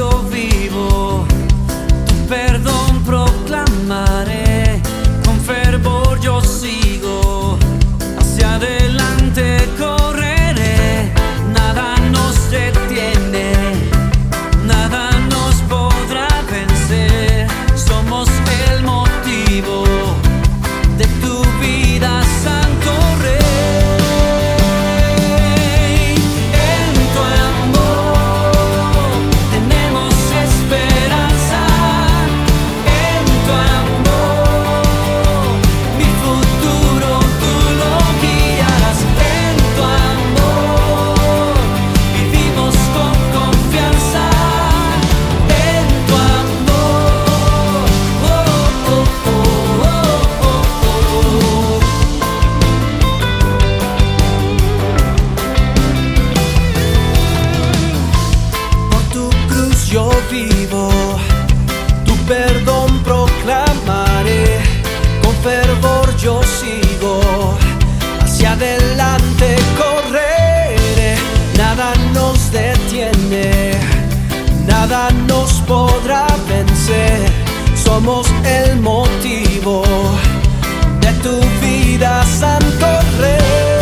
yo vivo, tu perdón proclamaré, con fervor yo sigo, hacia adelante correré, nada nos detiene, nada nos podrá vencer, somos el motivo de tu vida, Santo Rey. En tu amor tenemos esperanza, en tu amor mi futuro tú lo guiarás, en tu amor vivimos con confianza, en tu amor. Oh, oh, oh, oh, oh, oh. Por tu cruz yo vivo, tu perdón proclamaré, con fervor yo sigo, hacia adelante correré, nada nos detiene, nada nos podrá vencer, somos el motivo de tu vida, Santo Rey.